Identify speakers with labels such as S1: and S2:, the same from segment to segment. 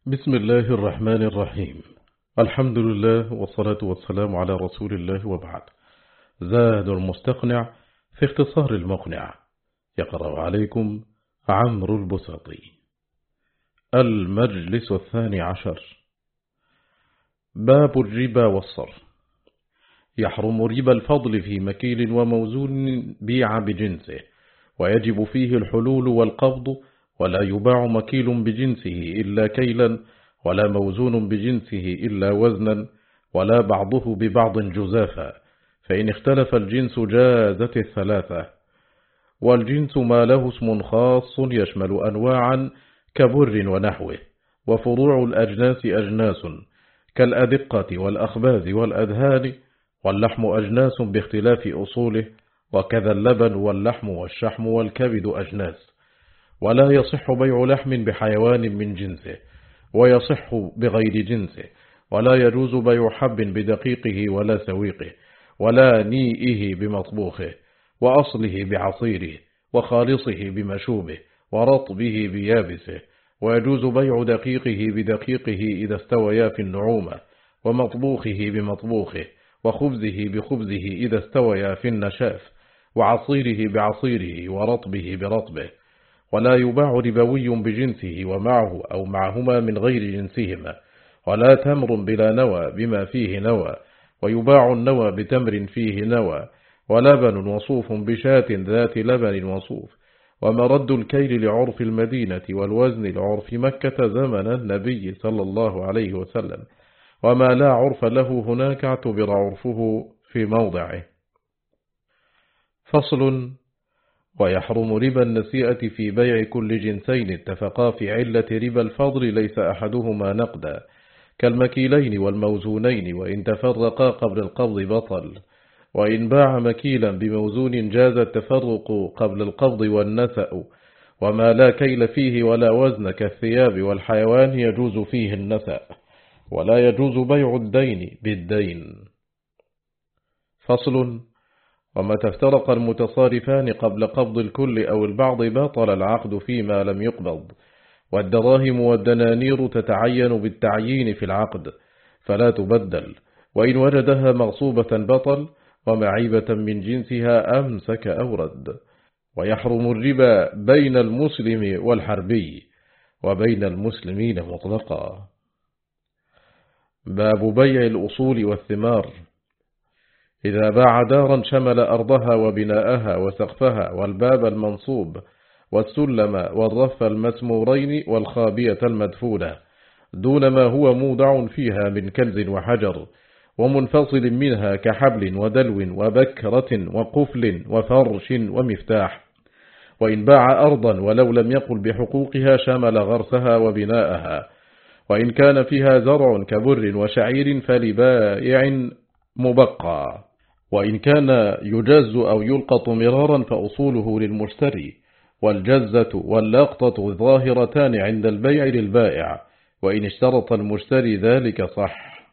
S1: بسم الله الرحمن الرحيم. الحمد لله والصلاة والسلام على رسول الله وبعد. زاد المستقنع في اختصار المقنع. يقرأ عليكم عمرو البساطي. المجلس 12. باب الربا والصرف. يحرم ربا الفضل في مكيل وموزون بيع بجنسه، ويجب فيه الحلول والقبض، ولا يباع مكيل بجنسه إلا كيلا، ولا موزون بجنسه إلا وزنا، ولا بعضه ببعض جزافا، فإن اختلف الجنس جازت الثلاثة. والجنس ما له اسم خاص يشمل أنواعا كبر ونحوه، وفروع الأجناس أجناس كالأدقة والأخباز والأدهان، واللحم أجناس باختلاف أصوله، وكذا اللبن واللحم والشحم والكبد أجناس. ولا يصح بيع لحم بحيوان من جنسه، ويصح بغير جنسه، ولا يجوز بيع حب بدقيقه ولا سويقه، ولا نيئه بمطبوخه، وأصله بعصيره، وخالصه بمشوبه، ورطبه بيابسه. ويجوز بيع دقيقه بدقيقه إذا استويا في النعومة، ومطبوخه بمطبوخه، وخبزه بخبزه إذا استويا في النشاف، وعصيره بعصيره، ورطبه برطبه. ولا يباع ربوي بجنسه ومعه أو معهما من غير جنسهما، ولا تمر بلا نوى بما فيه نوى، ويباع النوى بتمر فيه نوى، ولبن وصوف بشاة ذات لبن وصوف. ومرد الكيل لعرف المدينة والوزن لعرف مكة زمن النبي صلى الله عليه وسلم، وما لا عرف له هناك اعتبر عرفه في موضعه. فصل. ويحرم ربا النسيئة في بيع كل جنسين اتفقا في علة ربا الفضل ليس أحدهما نقدا، كالمكيلين والموزونين، وإن تفرقا قبل القبض بطل. وإن باع مكيلا بموزون جاز التفرق قبل القبض والنسأ، وما لا كيل فيه ولا وزن كالثياب والحيوان يجوز فيه النسأ، ولا يجوز بيع الدين بالدين. فصل. ومتى افترق المتصارفان قبل قبض الكل أو البعض بطل العقد فيما لم يقبض. والدراهم والدنانير تتعين بالتعيين في العقد فلا تبدل، وإن وجدها مغصوبة بطل، ومعيبة من جنسها أمسك أو رد. ويحرم الربا بين المسلم والحربي، وبين المسلمين مطلقا. باب بيع الأصول والثمار. إذا باع دارا شمل أرضها وبناءها وسقفها والباب المنصوب والسلم والرف المسمورين والخابية المدفونة دون ما هو موضع فيها من كنز وحجر ومنفصل منها كحبل ودلو وبكرة وقفل وفرش ومفتاح. وإن باع أرضا ولو لم يقل بحقوقها شمل غرسها وبناءها. وإن كان فيها زرع كبر وشعير فلبائع مبقى. وإن كان يجز أو يلقط مرارا فأصوله للمشتري، والجزة واللقطة ظاهرتان عند البيع للبائع، وإن اشترط المشتري ذلك صح.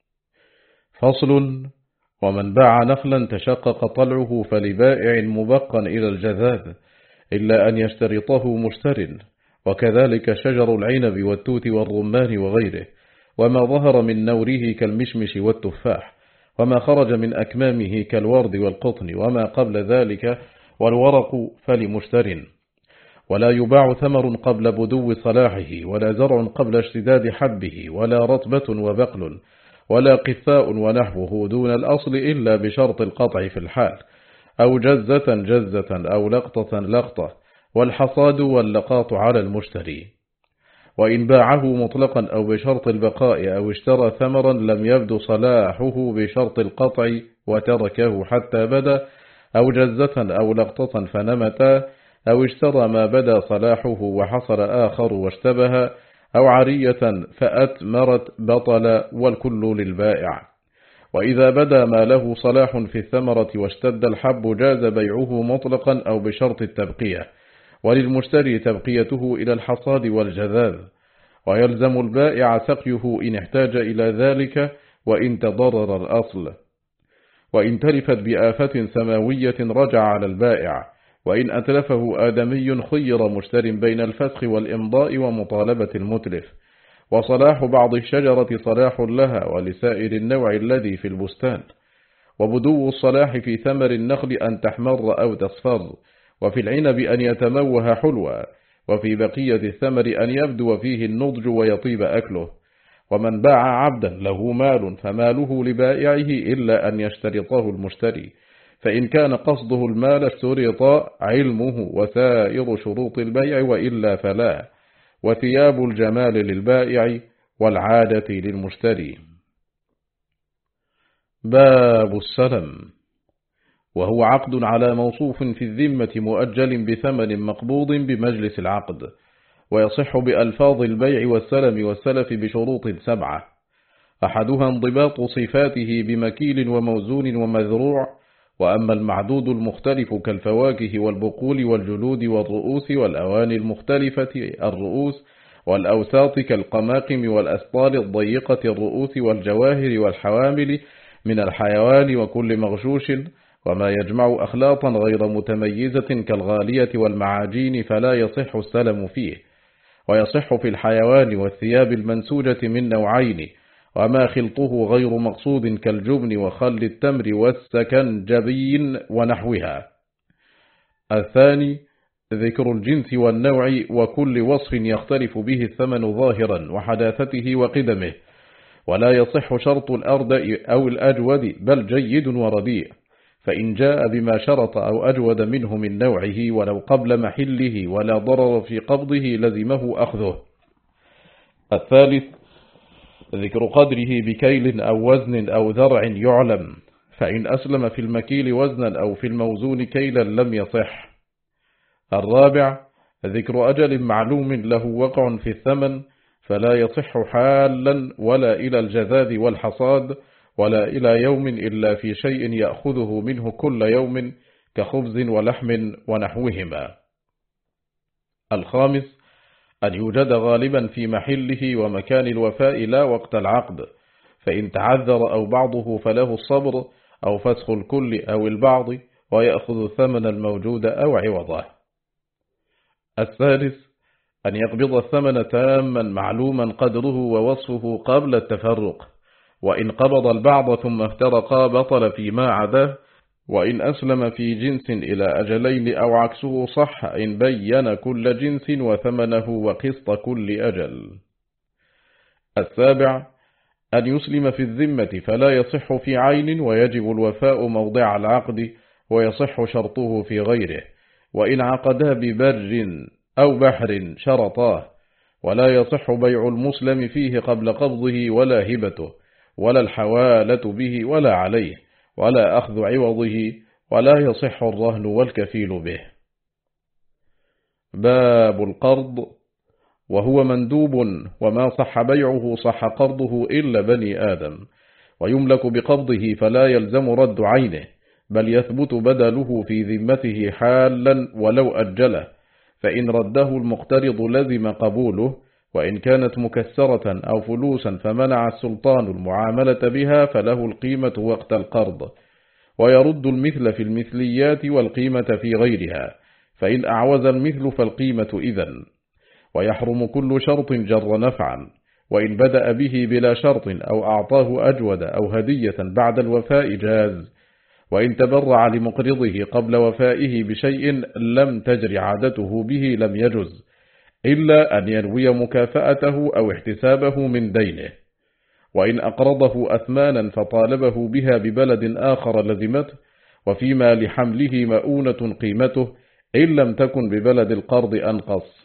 S1: فصل. ومن باع نخلا تشقق طلعه فلبائع مبقا إلى الجذاذ، إلا أن يشترطه مشتر، وكذلك شجر العنب والتوت والرمان وغيره، وما ظهر من نوره كالمشمش والتفاح، وما خرج من أكمامه كالورد والقطن، وما قبل ذلك والورق فلمشتر. ولا يباع ثمر قبل بدو صلاحه، ولا زرع قبل اشتداد حبه، ولا رطبة وبقل، ولا قثاء ونحوه دون الأصل إلا بشرط القطع في الحال، أو جزة أو لقطة لقطة، والحصاد واللقاط على المشتري. وإن باعه مطلقا أو بشرط البقاء أو اشترى ثمرا لم يبدو صلاحه بشرط القطع وتركه حتى بدا، أو جزة أو لقطة فنمتا، أو اشترى ما بدا صلاحه وحصل آخر واشتبه، أو عرية فأتمرت بطل، والكل للبائع. وإذا بدا ما له صلاح في الثمرة واشتد الحب جاز بيعه مطلقا أو بشرط التبقية، وللمشتري تبقيته إلى الحصاد والجذاذ، ويلزم البائع سقيه إن احتاج إلى ذلك وإن تضرر الأصل. وإن تلفت بآفة سماوية رجع على البائع، وإن أتلفه آدمي خير مشتر بين الفسخ والإمضاء ومطالبة المتلف. وصلاح بعض الشجرة صلاح لها ولسائر النوع الذي في البستان، وبدو الصلاح في ثمر النخل أن تحمر أو تصفر، وفي العنب أن يتموه حلوا، وفي بقية الثمر أن يبدو فيه النضج ويطيب أكله. ومن باع عبدا له مال فماله لبائعه إلا أن يشترطه المشتري، فإن كان قصده المال اشترط علمه وسائر شروط البيع وإلا فلا. وثياب الجمال للبائع والعادة للمشتري. باب السلم، وهو عقد على موصوف في الذمة مؤجل بثمن مقبوض بمجلس العقد، ويصح بألفاظ البيع والسلم والسلف بشروط 7: أحدها انضباط صفاته بمكيل وموزون ومذروع، وأما المعدود المختلف كالفواكه والبقول والجلود والرؤوس والأواني المختلفة الرؤوس والأوساط كالقماقم والأسطال الضيقة الرؤوس والجواهر والحوامل من الحيوان وكل مغشوش، وما يجمع أخلاطا غير متميزة كالغالية والمعاجين فلا يصح السلم فيه. ويصح في الحيوان والثياب المنسوجة من نوعين: وما خلطه غير مقصود كالجبن وخل التمر والسكنجبين ونحوها. الثاني ذكر الجنس والنوع وكل وصف يختلف به الثمن ظاهرا وحداثته وقدمه، ولا يصح شرط الأرض أو الأجود بل جيد ورديء، فإن جاء بما شرط أو أجود منه من نوعه ولو قبل محله ولا ضرر في قبضه لزمه أخذه. الثالث ذكر قدره بكيل أو وزن أو ذرع يعلم، فإن أسلم في المكيل وزنا أو في الموزون كيلا لم يصح. الرابع ذكر أجل معلوم له وقع في الثمن، فلا يصح حالا ولا إلى الجذاذ والحصاد ولا إلى يوم إلا في شيء يأخذه منه كل يوم كخبز ولحم ونحوهما. الخامس أن يوجد غالبا في محله ومكان الوفاء لا وقت العقد، فإن تعذر أو بعضه فله الصبر أو فسخ الكل أو البعض ويأخذ الثمن الموجود أو عوضه. السادس أن يقبض الثمن تاما معلوما قدره ووصفه قبل التفرق، وإن قبض البعض ثم افترقا بطل فيما عداه، وإن أسلم في جنس إلى أجلين أو عكسه صح إن بين كل جنس وثمنه وقسط كل أجل. السابع أن يسلم في الذمة فلا يصح في عين ويجب الوفاء موضع العقد، ويصح شرطه في غيره، وإن عقدا ببر أو بحر شرطاه، ولا يصح بيع المسلم فيه قبل قبضه ولا هبته ولا الحوالة به ولا عليه ولا أخذ عوضه، ولا يصح الرهن والكفيل به. باب القرض، وهو مندوب، وما صح بيعه صح قرضه إلا بني آدم، ويملك بقبضه فلا يلزم رد عينه، بل يثبت بدله في ذمته حالا ولو أجله، فإن رده المقترض لزم قبوله، وإن كانت مكسرة أو فلوسا فمنع السلطان المعاملة بها فله القيمة وقت القرض، ويرد المثل في المثليات والقيمة في غيرها، فإن أعوز المثل فالقيمة إذن. ويحرم كل شرط جر نفعا، وإن بدأ به بلا شرط أو أعطاه أجود أو هدية بعد الوفاء جاز، وإن تبرع لمقرضه قبل وفائه بشيء لم تجر عادته به لم يجز، إلا أن ينوي مكافأته أو احتسابه من دينه. وإن أقرضه أثمانا فطالبه بها ببلد آخر لزمته، وفيما لحمله مؤونة قيمته إن لم تكن ببلد القرض أنقص.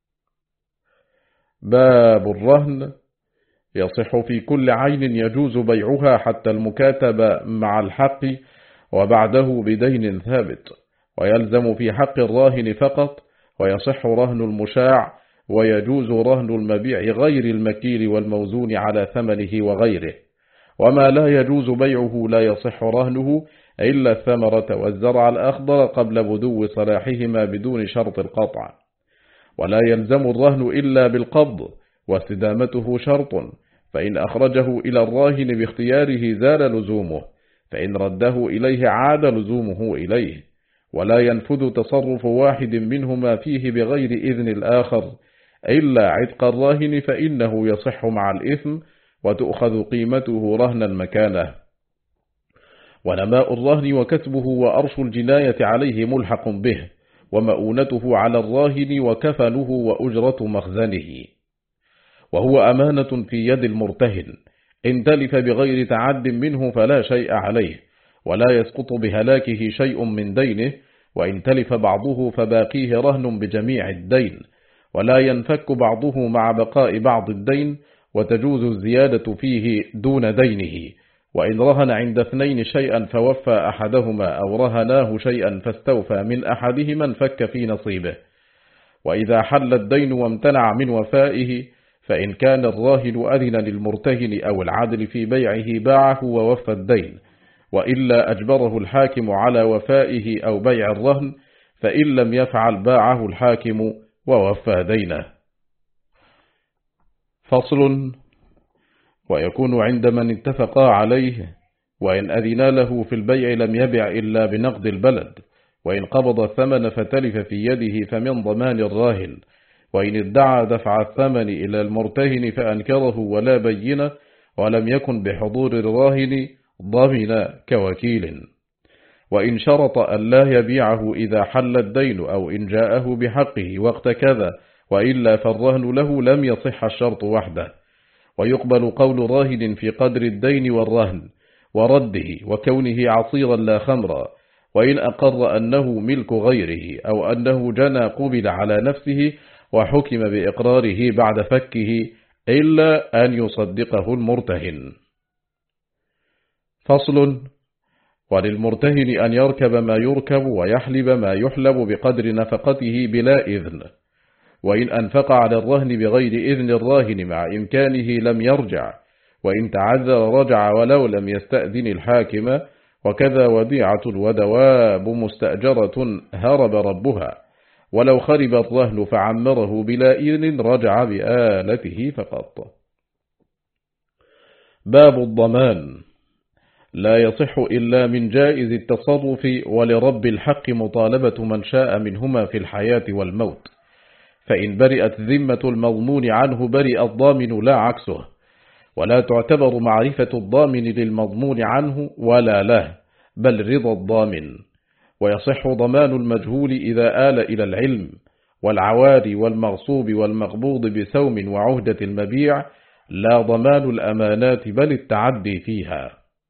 S1: باب الرهن، يصح في كل عين يجوز بيعها حتى المكاتبة مع الحق وبعده بدين ثابت، ويلزم في حق الراهن فقط، ويصح رهن المشاع، ويجوز رهن المبيع غير المكيل والموزون على ثمنه وغيره. وما لا يجوز بيعه لا يصح رهنه إلا الثمرة والزرع الأخضر قبل بدو صلاحهما بدون شرط القطع. ولا يلزم الرهن إلا بالقبض، واستدامته شرط، فإن أخرجه إلى الراهن باختياره زال لزومه، فإن رده إليه عاد لزومه إليه. ولا ينفذ تصرف واحد منهما فيه بغير إذن الآخر إلا عتق الراهن فإنه يصح مع الإثم وتؤخذ قيمته رهنا مكانه. ونماء الرهن وكسبه وأرش الجناية عليه ملحق به، ومؤونته على الراهن وكفنه وأجرة مخزنه. وهو أمانة في يد المرتهن، إن تلف بغير تعد منه فلا شيء عليه، ولا يسقط بهلاكه شيء من دينه، وإن تلف بعضه فباقيه رهن بجميع الدين، ولا ينفك بعضه مع بقاء بعض الدين، وتجوز الزيادة فيه دون دينه. وإن رهن عند اثنين شيئا فوفى أحدهما أو رهناه شيئا فاستوفى من أحدهما انفك في نصيبه. وإذا حل الدين وامتنع من وفائه، فإن كان الراهن أذن للمرتهن أو العدل في بيعه باعه ووفى الدين، وإلا أجبره الحاكم على وفائه أو بيع الرهن، فإن لم يفعل باعه الحاكم ووفى دينه. فصل. ويكون عند من اتفقا عليه، وإن أذنا له في البيع لم يبع إلا بنقد البلد، وإن قبض الثمن فتلف في يده فمن ضمان الراهن، وإن ادعى دفع الثمن إلى المرتهن فأنكره ولا بينة ولم يكن بحضور الراهن ضمن كوكيل. وإن شرط أن لا يبيعه إذا حل الدين أو إن جاءه بحقه وقت كذا، وإلا فالرهن له لم يصح الشرط وحده. ويقبل قول راهن في قدر الدين والرهن ورده وكونه عصيرا لا خمرا، وإن أقر أنه ملك غيره أو أنه جنى قبل على نفسه وحكم بإقراره بعد فكه، إلا أن يصدقه المرتهن. فصل. وللمرتهن أن يركب ما يركب ويحلب ما يحلب بقدر نفقته بلا إذن، وإن أنفق على الرهن بغير إذن الراهن مع إمكانه لم يرجع، وإن تعذر رجع ولو لم يستأذن الحاكم. وكذا وديعة ودواب مستأجرة هرب ربها، ولو خرب الرهن فعمره بلا إذن رجع بآلته فقط. باب الضمان. لا يصح إلا من جائز التصرف، ولرب الحق مطالبة من شاء منهما في الحياة والموت. فإن برئت ذمة المضمون عنه برئ الضامن لا عكسه، ولا تعتبر معرفة الضامن للمضمون عنه ولا له، بل رضا الضامن. ويصح ضمان المجهول إذا آل إلى العلم، والعواري والمغصوب والمقبوض بسوم وعهدة المبيع، لا ضمان الأمانات بل التعدي فيها.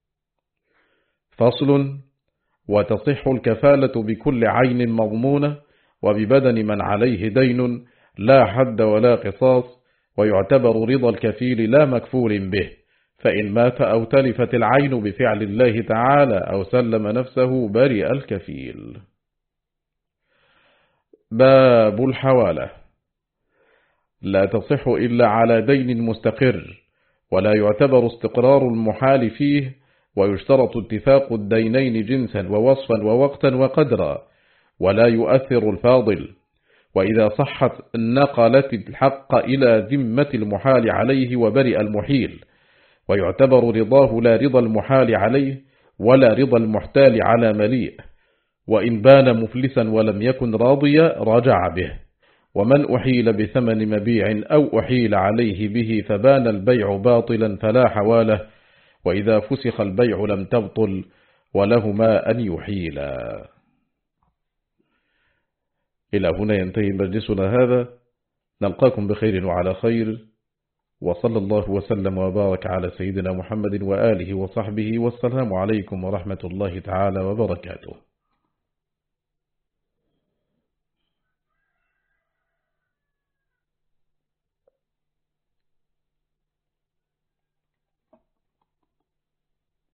S1: فصل. وتصح الكفالة بكل عين مضمونة، وببدن من عليه دين، لا حد ولا قصاص، ويعتبر رضا الكفيل لا مكفول به، فإن مات أو تلفت العين بفعل الله تعالى أو سلم نفسه برئ الكفيل. باب الحوالة. لا تصح إلا على دين مستقر، ولا يعتبر استقرار المحال فيه، ويشترط اتفاق الدينين جنسا ووصفا ووقتا وقدرا، ولا يؤثر الفاضل. وإذا صحت نقلت الحق إلى ذمة المحال عليه وبرئ المحيل، ويعتبر رضاه لا رضا المحال عليه ولا رضا المحتال على مليء. وإن بان مفلسا ولم يكن راضيا رجع به. ومن أحيل بثمن مبيع أو أحيل عليه به فبان البيع باطلا فلا حواله، وإذا فسخ البيع لم تبطل، ولهما أن يحيلا. إلى هنا ينتهي مجلسنا هذا، نلقاكم بخير وعلى خير، وصلى الله وسلم وبارك على سيدنا محمد وآله وصحبه، والسلام عليكم ورحمة الله تعالى وبركاته.